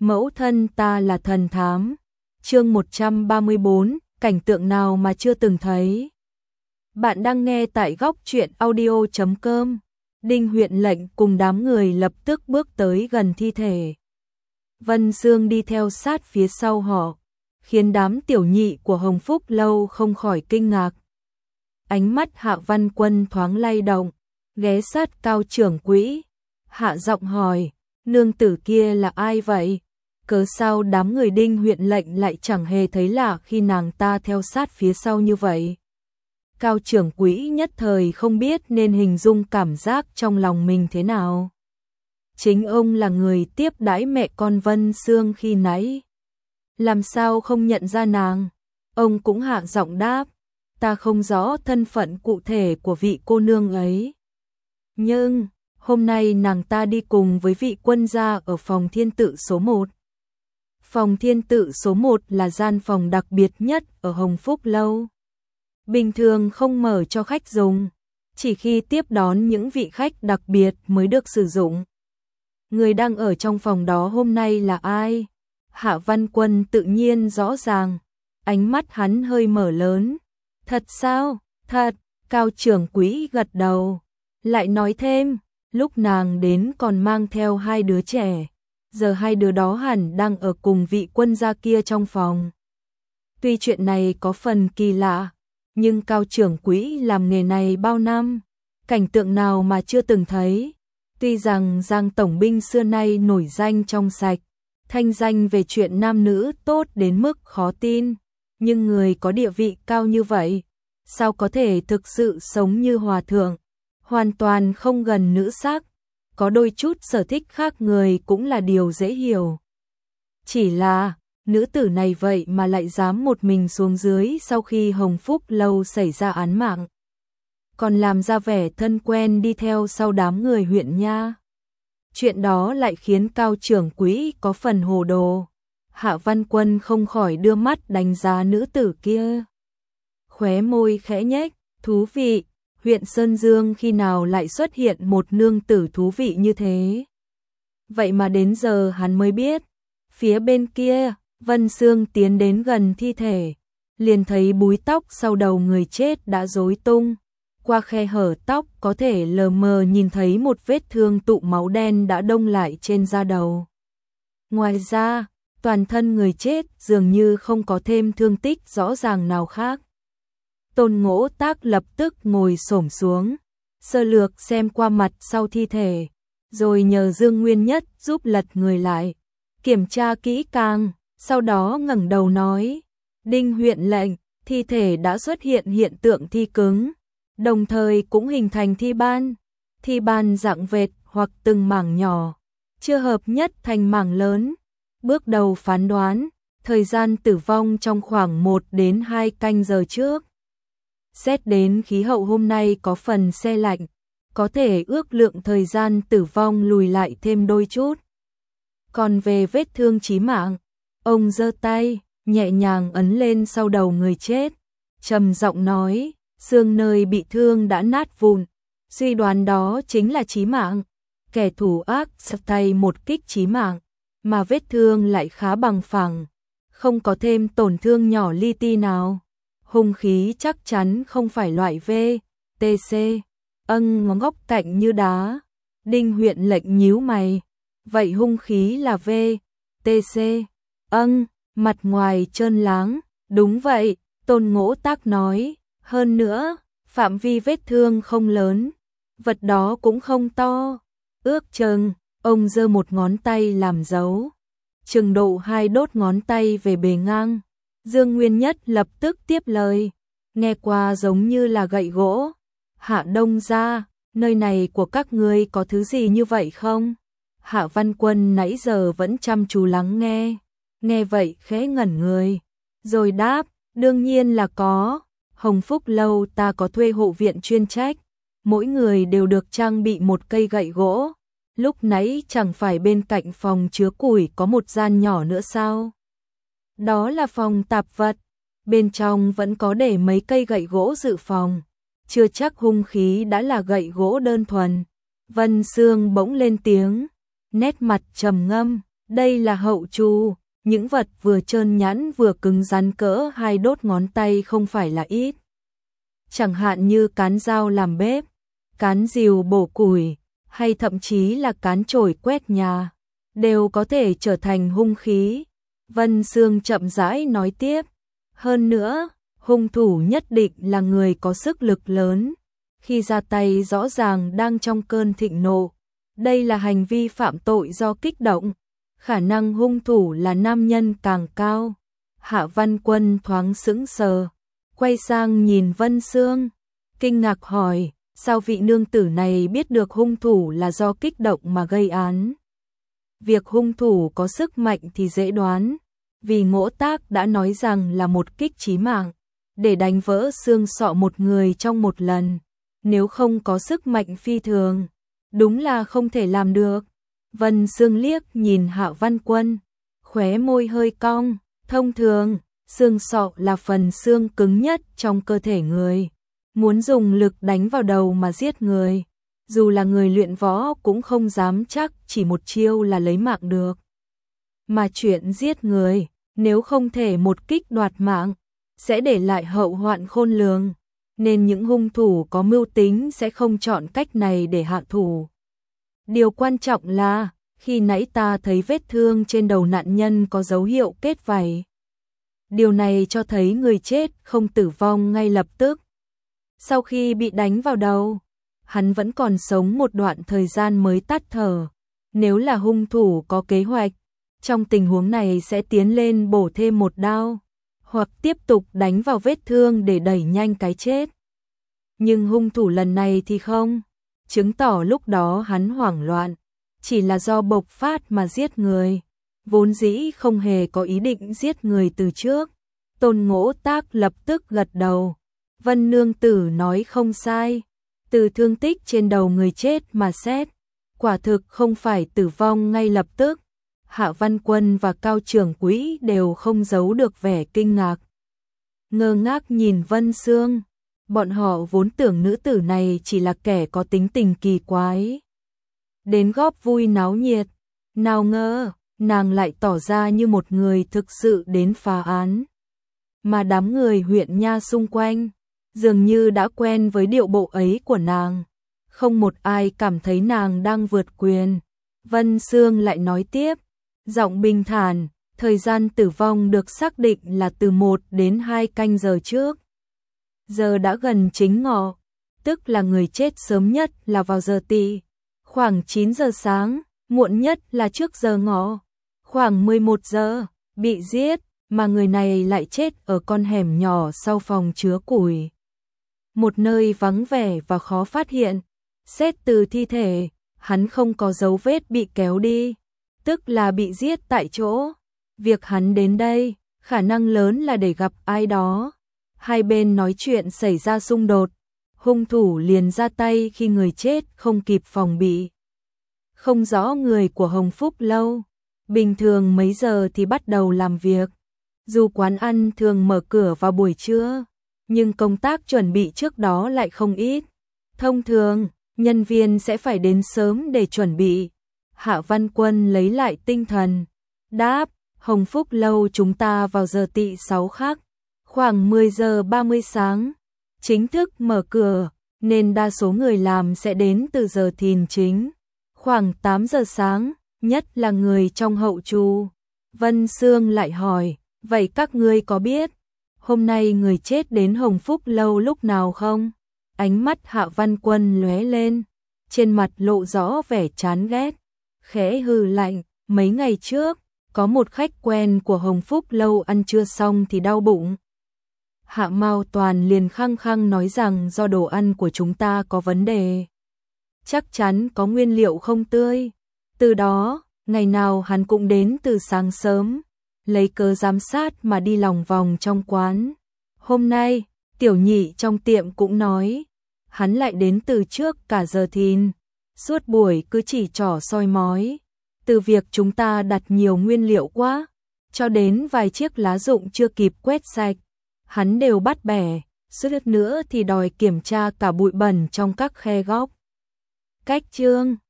Mẫu thân ta là thần thám. Chương 134, cảnh tượng nào mà chưa từng thấy. Bạn đang nghe tại góc truyện audio.com. Đinh huyện lệnh cùng đám người lập tức bước tới gần thi thể. Vân Sương đi theo sát phía sau họ, khiến đám tiểu nhị của Hồng Phúc Lâu không khỏi kinh ngạc. Ánh mắt Hạ Văn Quân thoáng lay động, ghé sát Cao trưởng quỹ, hạ giọng hỏi, nương tử kia là ai vậy? Cớ sao đám người Đinh huyện lệnh lại chẳng hề thấy lạ khi nàng ta theo sát phía sau như vậy? Cao trưởng quỹ nhất thời không biết nên hình dung cảm giác trong lòng mình thế nào. Chính ông là người tiếp đãi mẹ con Vân Sương khi nãy. Làm sao không nhận ra nàng? Ông cũng hạ giọng đáp, ta không rõ thân phận cụ thể của vị cô nương ấy. Nhưng, hôm nay nàng ta đi cùng với vị quân gia ở phòng thiên tự số 1. Phòng thiên tự số 1 là gian phòng đặc biệt nhất ở Hồng Phúc Lâu. Bình thường không mở cho khách dùng, chỉ khi tiếp đón những vị khách đặc biệt mới được sử dụng. Người đang ở trong phòng đó hôm nay là ai? Hạ Văn Quân tự nhiên rõ ràng, ánh mắt hắn hơi mở lớn. Thật sao? Thật, Cao trưởng quỹ gật đầu, lại nói thêm, lúc nàng đến còn mang theo 2 đứa trẻ, giờ 2 đứa đó hẳn đang ở cùng vị quân gia kia trong phòng. Tuy chuyện này có phần kỳ lạ, nhưng Cao trưởng quỹ làm nghề này bao năm, cảnh tượng nào mà chưa từng thấy. Tuy rằng Giang tổng binh xưa nay nổi danh trong sạch, thanh danh về chuyện nam nữ tốt đến mức khó tin, nhưng người có địa vị cao như vậy, sao có thể thực sự sống như hòa thượng, hoàn toàn không gần nữ sắc, có đôi chút sở thích khác người cũng là điều dễ hiểu. Chỉ là, nữ tử này vậy mà lại dám một mình xuống dưới sau khi Hồng Phúc Lâu xảy ra án mạng, còn làm ra vẻ thân quen đi theo sau đám người huyện nha. Chuyện đó lại khiến Cao trưởng quỹ có phần hồ đồ. Hạ Văn Quân không khỏi đưa mắt đánh giá nữ tử kia. Khóe môi khẽ nhếch, thú vị, huyện Sơn Dương khi nào lại xuất hiện một nương tử thú vị như thế. Vậy mà đến giờ hắn mới biết, phía bên kia, Vân Sương tiến đến gần thi thể, liền thấy búi tóc sau đầu người chết đã rối tung. Qua khe hở tóc có thể lờ mờ nhìn thấy một vết thương tụ máu đen đã đông lại trên da đầu. Ngoài ra, toàn thân người chết dường như không có thêm thương tích rõ ràng nào khác. Tôn Ngỗ Tác lập tức ngồi xổm xuống, sơ lược xem qua mặt sau thi thể, rồi nhờ Dương Nguyên Nhất giúp lật người lại, kiểm tra kỹ càng, sau đó ngẩng đầu nói, Đinh huyện lệnh, thi thể đã xuất hiện hiện tượng thi cứng, đồng thời cũng hình thành thi ban dạng vệt hoặc từng mảng nhỏ, chưa hợp nhất thành mảng lớn. Bước đầu phán đoán, thời gian tử vong trong khoảng 1 đến 2 canh giờ trước. Xét đến khí hậu hôm nay có phần se lạnh, có thể ước lượng thời gian tử vong lùi lại thêm đôi chút. Còn về vết thương chí mạng, ông giơ tay, nhẹ nhàng ấn lên sau đầu người chết, trầm giọng nói, xương nơi bị thương đã nát vụn, suy đoán đó chính là chí mạng. Kẻ thủ ác sập tay một kích chí mạng, mà vết thương lại khá bằng phẳng, không có thêm tổn thương nhỏ li ti nào. Hung khí chắc chắn không phải loại VTC, ngó góc cạnh như đá. Đinh huyện lệnh nhíu mày, vậy hung khí là VTC, mặt ngoài trơn láng, đúng vậy, Tôn Ngỗ Tác nói, hơn nữa, phạm vi vết thương không lớn, vật đó cũng không to, ước chừng, ông giơ một ngón tay làm dấu, chừng độ 2 đốt ngón tay về bề ngang. Dương Nguyên Nhất lập tức tiếp lời, nghe qua giống như là gậy gỗ. Hạ Đông gia, nơi này của các ngươi có thứ gì như vậy không? Hạ Văn Quân nãy giờ vẫn chăm chú lắng nghe vậy khẽ ngẩn người, rồi đáp, đương nhiên là có. Hồng Phúc Lâu ta có thuê hộ viện chuyên trách, mỗi người đều được trang bị một cây gậy gỗ. Lúc nãy chẳng phải bên cạnh phòng chứa củi có một gian nhỏ nữa sao? Đó là phòng tạp vật, bên trong vẫn có để mấy cây gậy gỗ dự phòng, chưa chắc hung khí đã là gậy gỗ đơn thuần. Vân Sương bỗng lên tiếng, nét mặt trầm ngâm, Đây là hậu trù, những vật vừa trơn nhẵn vừa cứng rắn cỡ 2 đốt ngón tay không phải là ít. Chẳng hạn như cán dao làm bếp, cán rìu bổ củi, hay thậm chí là cán chổi quét nhà, đều có thể trở thành hung khí. Vân Sương chậm rãi nói tiếp, hơn nữa, hung thủ nhất định là người có sức lực lớn, khi ra tay rõ ràng đang trong cơn thịnh nộ. Đây là hành vi phạm tội do kích động, khả năng hung thủ là nam nhân càng cao. Hạ Văn Quân thoáng sững sờ, quay sang nhìn Vân Sương, kinh ngạc hỏi, sao vị nương tử này biết được hung thủ là do kích động mà gây án? Việc hung thủ có sức mạnh thì dễ đoán, vì Ngỗ Tác đã nói rằng là một kích chí mạng, để đánh vỡ xương sọ một người trong một lần, nếu không có sức mạnh phi thường, đúng là không thể làm được. Vân Sương liếc nhìn Hạ Văn Quân, khóe môi hơi cong, thông thường, xương sọ là phần xương cứng nhất trong cơ thể người. Muốn dùng lực đánh vào đầu mà giết người, dù là người luyện võ cũng không dám chắc chỉ một chiêu là lấy mạng được. Mà chuyện giết người, nếu không thể một kích đoạt mạng, sẽ để lại hậu hoạn khôn lường, nên những hung thủ có mưu tính sẽ không chọn cách này để hạ thủ. Điều quan trọng là, khi nãy ta thấy vết thương trên đầu nạn nhân có dấu hiệu kết vảy. Điều này cho thấy người chết không tử vong ngay lập tức. Sau khi bị đánh vào đầu, hắn vẫn còn sống một đoạn thời gian mới tắt thở. Nếu là hung thủ có kế hoạch, trong tình huống này sẽ tiến lên bổ thêm một đao, hoặc tiếp tục đánh vào vết thương để đẩy nhanh cái chết. Nhưng hung thủ lần này thì không, chứng tỏ lúc đó hắn hoảng loạn, chỉ là do bộc phát mà giết người, vốn dĩ không hề có ý định giết người từ trước. Tôn Ngỗ Tác lập tức gật đầu, Vân nương tử nói không sai, từ thương tích trên đầu người chết mà xét, quả thực không phải tử vong ngay lập tức. Hạ Văn Quân và Cao Trưởng Quỹ đều không giấu được vẻ kinh ngạc, ngơ ngác nhìn Vân Sương. Bọn họ vốn tưởng nữ tử này chỉ là kẻ có tính tình kỳ quái, đến góp vui náo nhiệt, nào ngờ nàng lại tỏ ra như một người thực sự đến phá án. Mà đám người huyện nha xung quanh dường như đã quen với điệu bộ ấy của nàng, không một ai cảm thấy nàng đang vượt quyền. Vân Sương lại nói tiếp, giọng bình thản, thời gian tử vong được xác định là từ 1 đến 2 canh giờ trước. Giờ đã gần chính ngọ, tức là người chết sớm nhất là vào giờ tỵ, khoảng 9 giờ sáng, muộn nhất là trước giờ ngọ, khoảng 11 giờ, bị giết, mà người này lại chết ở con hẻm nhỏ sau phòng chứa củi. Một nơi vắng vẻ và khó phát hiện, xét từ thi thể, hắn không có dấu vết bị kéo đi, tức là bị giết tại chỗ. Việc hắn đến đây, khả năng lớn là để gặp ai đó. Hai bên nói chuyện xảy ra xung đột, hung thủ liền ra tay khi người chết không kịp phòng bị. Không rõ người của Hồng Phúc Lâu, bình thường mấy giờ thì bắt đầu làm việc. Dù quán ăn thường mở cửa vào buổi trưa, nhưng công tác chuẩn bị trước đó lại không ít. Thông thường, nhân viên sẽ phải đến sớm để chuẩn bị. Hạ Văn Quân lấy lại tinh thần, đáp, Hồng Phúc Lâu chúng ta vào giờ tỵ 6 khắc, khoảng 10 giờ 30 sáng, chính thức mở cửa, nên đa số người làm sẽ đến từ giờ thìn chính, khoảng 8 giờ sáng, nhất là người trong hậu trù. Vân Sương lại hỏi, vậy các ngươi có biết hôm nay người chết đến Hồng Phúc Lâu lúc nào không? Ánh mắt Hạ Văn Quân lóe lên, trên mặt lộ rõ vẻ chán ghét, khẽ hừ lạnh, mấy ngày trước, có một khách quen của Hồng Phúc Lâu ăn trưa xong thì đau bụng. Hạ Mao Toàn liền khăng khăng nói rằng do đồ ăn của chúng ta có vấn đề. Chắc chắn có nguyên liệu không tươi. Từ đó, ngày nào hắn cũng đến từ sáng sớm, lấy cớ giám sát mà đi lòng vòng trong quán. Hôm nay, tiểu nhị trong tiệm cũng nói, hắn lại đến từ trước cả giờ thìn, suốt buổi cứ chỉ trỏ soi mói. Từ việc chúng ta đặt nhiều nguyên liệu quá, cho đến vài chiếc lá rụng chưa kịp quét sạch, hắn đều bắt bẻ, suýt nữa thì đòi kiểm tra cả bụi bẩn trong các khe góc. Cách chương